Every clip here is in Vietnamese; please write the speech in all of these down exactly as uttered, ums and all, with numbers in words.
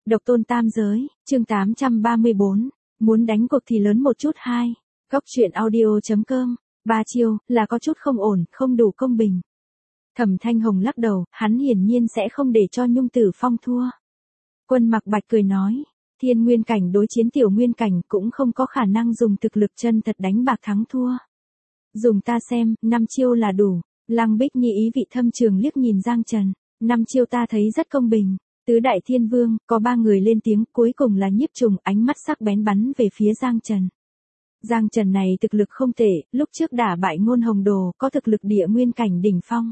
Độc tôn tam giới, chương tám trăm ba mươi bốn, muốn đánh cuộc thì lớn một chút hai. Góc truyện audio.com, ba chiêu, là có chút không ổn, không đủ công bình. Thẩm Thanh Hồng lắc đầu, hắn hiển nhiên sẽ không để cho Nhung Tử Phong thua. Quân Mặc Bạch cười nói, thiên nguyên cảnh đối chiến tiểu nguyên cảnh cũng không có khả năng dùng thực lực chân thật đánh bạc thắng thua. Dùng ta xem, năm chiêu là đủ. Lăng Bích Nhi ý vị thâm trường liếc nhìn Giang Trần, năm chiêu ta thấy rất công bình. Tứ đại thiên vương, có ba người lên tiếng, cuối cùng là Nhiếp Trùng, ánh mắt sắc bén bắn về phía Giang Trần. Giang Trần này thực lực không tệ, lúc trước đả bại Ngôn Hồng Đồ, có thực lực địa nguyên cảnh đỉnh phong.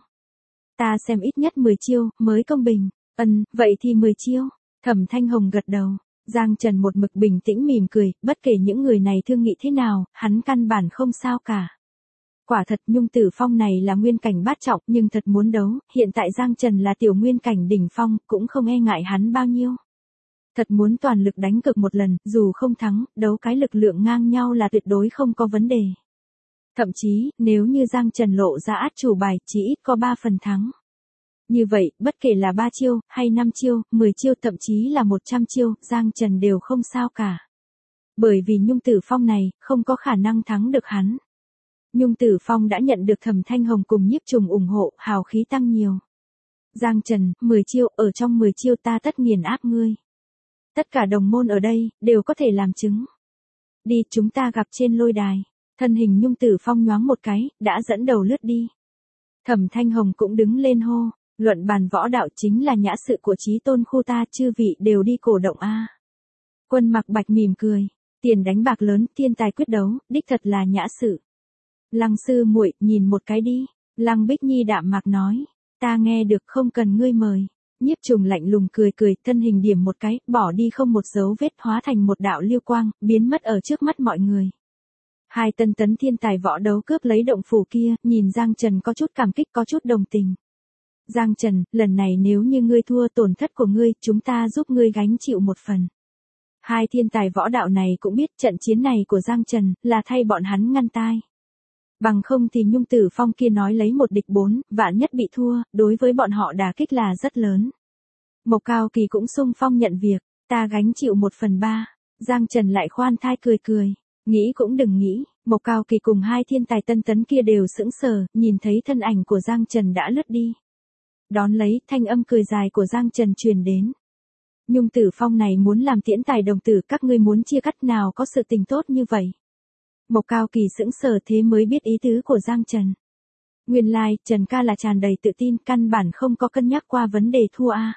Ta xem ít nhất mười chiêu, mới công bình. Ừm, vậy thì mười chiêu. Thẩm Thanh Hồng gật đầu. Giang Trần một mực bình tĩnh mỉm cười, bất kể những người này thương nghị thế nào, hắn căn bản không sao cả. Quả thật Nhung Tử Phong này là nguyên cảnh bát trọng, nhưng thật muốn đấu, hiện tại Giang Trần là tiểu nguyên cảnh đỉnh phong, cũng không e ngại hắn bao nhiêu. Thật muốn toàn lực đánh cực một lần, dù không thắng, đấu cái lực lượng ngang nhau là tuyệt đối không có vấn đề. Thậm chí, nếu như Giang Trần lộ ra át chủ bài, chỉ ít có ba phần thắng. Như vậy, bất kể là ba chiêu, hay năm chiêu, mười chiêu, thậm chí là một trăm chiêu, Giang Trần đều không sao cả. Bởi vì Nhung Tử Phong này, không có khả năng thắng được hắn. Nhung Tử Phong đã nhận được Thẩm Thanh Hồng cùng Nhiếp Trùng ủng hộ, hào khí tăng nhiều. Giang Trần, mười chiêu, ở trong mười chiêu ta tất nghiền áp ngươi. Tất cả đồng môn ở đây, đều có thể làm chứng. Đi, chúng ta gặp trên lôi đài. Thân hình Nhung Tử Phong nhoáng một cái, đã dẫn đầu lướt đi. Thẩm Thanh Hồng cũng đứng lên hô, luận bàn võ đạo chính là nhã sự của chí tôn khu ta, chư vị đều đi cổ động a. Quân Mặc Bạch mỉm cười, tiền đánh bạc lớn, thiên tài quyết đấu, đích thật là nhã sự. Lăng sư muội, nhìn một cái đi. Lăng Bích Nhi đạm mạc nói, ta nghe được, không cần ngươi mời. Nhiếp Trùng lạnh lùng cười cười, thân hình điểm một cái, bỏ đi không một dấu vết, hóa thành một đạo lưu quang, biến mất ở trước mắt mọi người. Hai tân tấn thiên tài võ đấu cướp lấy động phủ kia, nhìn Giang Trần có chút cảm kích, có chút đồng tình. Giang Trần, lần này nếu như ngươi thua, tổn thất của ngươi, chúng ta giúp ngươi gánh chịu một phần. Hai thiên tài võ đạo này cũng biết trận chiến này của Giang Trần, là thay bọn hắn ngăn tai. Bằng không thì Nhung Tử Phong kia nói lấy một địch bốn, vạn nhất bị thua, đối với bọn họ đả kích là rất lớn. Mộc Cao Kỳ cũng xung phong nhận việc, ta gánh chịu một phần ba. Giang Trần lại khoan thai cười cười, nghĩ cũng đừng nghĩ. Mộc Cao Kỳ cùng hai thiên tài tân tấn kia đều sững sờ, nhìn thấy thân ảnh của Giang Trần đã lướt đi. Đón lấy, thanh âm cười dài của Giang Trần truyền đến. Nhung Tử Phong này muốn làm tiễn tài đồng tử, các ngươi muốn chia cắt, nào có sự tình tốt như vậy. Mộc Cao Kỳ sững sờ, thế mới biết ý tứ của Giang Trần. Nguyên lai, like, Trần ca là tràn đầy tự tin, căn bản không có cân nhắc qua vấn đề thua a.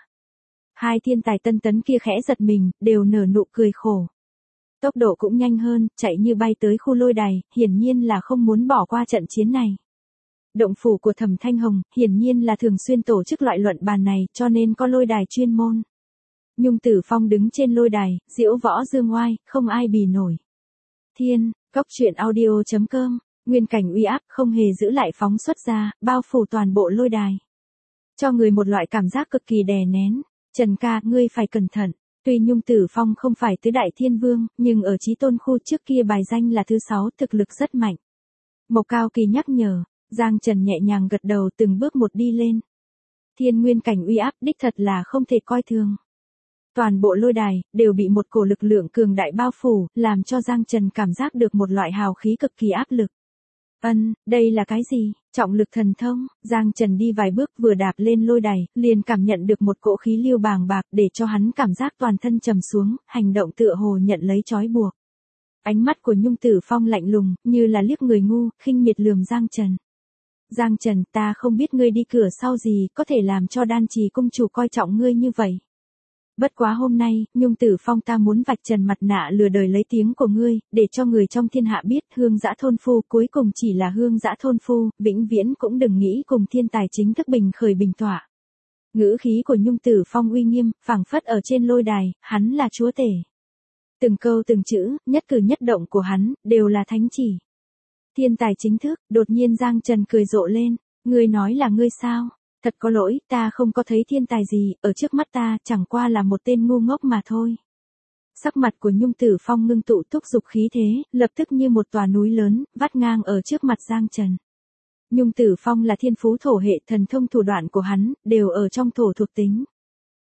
Hai thiên tài tân tấn kia khẽ giật mình, đều nở nụ cười khổ. Tốc độ cũng nhanh hơn, chạy như bay tới khu lôi đài, hiển nhiên là không muốn bỏ qua trận chiến này. Động phủ của Thẩm Thanh Hồng, hiển nhiên là thường xuyên tổ chức loại luận bàn này, cho nên có lôi đài chuyên môn. Nhung Tử Phong đứng trên lôi đài, diễu võ dương oai, không ai bì nổi. Thiên, góc truyện audio.com, nguyên cảnh uy áp không hề giữ lại phóng xuất ra, bao phủ toàn bộ lôi đài. Cho người một loại cảm giác cực kỳ đè nén. Trần ca, ngươi phải cẩn thận. Tuy Nhung Tử Phong không phải tứ đại thiên vương, nhưng ở chí tôn khu trước kia bài danh là thứ sáu, thực lực rất mạnh. Mộc Cao Kỳ nhắc nhở, Giang Trần nhẹ nhàng gật đầu, từng bước một đi lên. Thiên nguyên cảnh uy áp đích thật là không thể coi thường. Toàn bộ lôi đài, đều bị một cổ lực lượng cường đại bao phủ, làm cho Giang Trần cảm giác được một loại hào khí cực kỳ áp lực. Ân, đây là cái gì? Trọng lực thần thông. Giang Trần đi vài bước vừa đạp lên lôi đài, liền cảm nhận được một cỗ khí lưu bàng bạc, để cho hắn cảm giác toàn thân trầm xuống, hành động tựa hồ nhận lấy trói buộc. Ánh mắt của Nhung Tử Phong lạnh lùng, như là liếc người ngu, khinh miệt lườm Giang Trần. Giang Trần, ta không biết ngươi đi cửa sau gì, có thể làm cho Đan Trì cung chủ coi trọng ngươi như vậy. Bất quá hôm nay, Nhung Tử Phong ta muốn vạch trần mặt nạ lừa đời lấy tiếng của ngươi, để cho người trong thiên hạ biết Hương Dã thôn phu cuối cùng chỉ là Hương Dã thôn phu, vĩnh viễn cũng đừng nghĩ cùng thiên tài chính thức bình khởi bình tỏa. Ngữ khí của Nhung Tử Phong uy nghiêm, phảng phất ở trên lôi đài, hắn là chúa tể. Từng câu từng chữ, nhất cử nhất động của hắn, đều là thánh chỉ. Thiên tài chính thức, đột nhiên Giang Trần cười rộ lên, ngươi nói là ngươi sao? Thật có lỗi, ta không có thấy thiên tài gì, ở trước mắt ta, chẳng qua là một tên ngu ngốc mà thôi. Sắc mặt của Nhung Tử Phong ngưng tụ, thúc giục khí thế, lập tức như một tòa núi lớn, vắt ngang ở trước mặt Giang Trần. Nhung Tử Phong là thiên phú thổ hệ, thần thông thủ đoạn của hắn, đều ở trong thổ thuộc tính.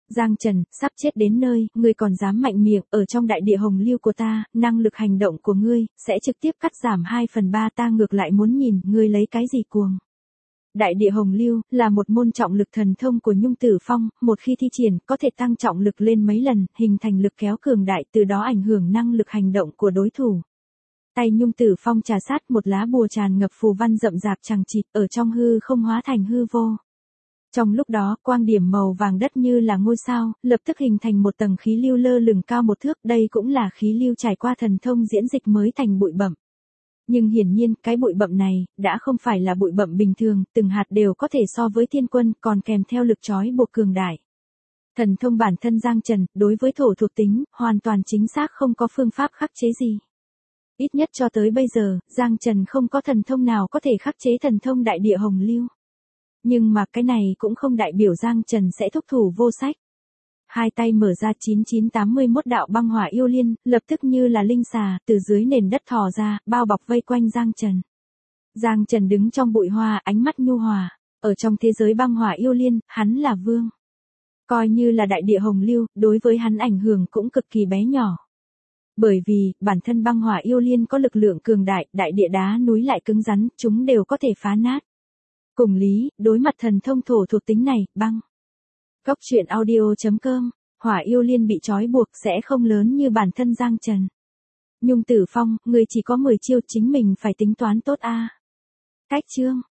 Giang Trần, sắp chết đến nơi, ngươi còn dám mạnh miệng, ở trong đại địa hồng lưu của ta, năng lực hành động của ngươi, sẽ trực tiếp cắt giảm hai phần ba ta ngược lại muốn nhìn, ngươi lấy cái gì cuồng. Đại địa hồng lưu, là một môn trọng lực thần thông của Nhung Tử Phong, một khi thi triển, có thể tăng trọng lực lên mấy lần, hình thành lực kéo cường đại, từ đó ảnh hưởng năng lực hành động của đối thủ. Tay Nhung Tử Phong trà sát một lá bùa tràn ngập phù văn rậm rạp chằng chịt, ở trong hư không hóa thành hư vô. Trong lúc đó, quang điểm màu vàng đất như là ngôi sao, lập tức hình thành một tầng khí lưu lơ lửng cao một thước, đây cũng là khí lưu trải qua thần thông diễn dịch mới thành bụi bặm. Nhưng hiển nhiên, cái bụi bặm này, đã không phải là bụi bặm bình thường, từng hạt đều có thể so với thiên quân, còn kèm theo lực trói buộc cường đại. Thần thông bản thân Giang Trần, đối với thổ thuộc tính, hoàn toàn chính xác không có phương pháp khắc chế gì. Ít nhất cho tới bây giờ, Giang Trần không có thần thông nào có thể khắc chế thần thông đại địa hồng lưu. Nhưng mà cái này cũng không đại biểu Giang Trần sẽ thúc thủ vô sách. Hai tay mở ra chín chín tám mươi mốt đạo băng hỏa yêu liên, lập tức như là linh xà, từ dưới nền đất thò ra, bao bọc vây quanh Giang Trần. Giang Trần đứng trong bụi hoa, ánh mắt nhu hòa. Ở trong thế giới băng hỏa yêu liên, hắn là vương. Coi như là đại địa hồng lưu, đối với hắn ảnh hưởng cũng cực kỳ bé nhỏ. Bởi vì, bản thân băng hỏa yêu liên có lực lượng cường đại, đại địa đá núi lại cứng rắn, chúng đều có thể phá nát. Cùng lý, đối mặt thần thông thổ thuộc tính này, băng. Góc truyện audio chấm com, hỏa yêu liên bị trói buộc sẽ không lớn như bản thân Giang Trần. Nhung Tử Phong, người chỉ có mười chiêu chính mình phải tính toán tốt a. Cách chương.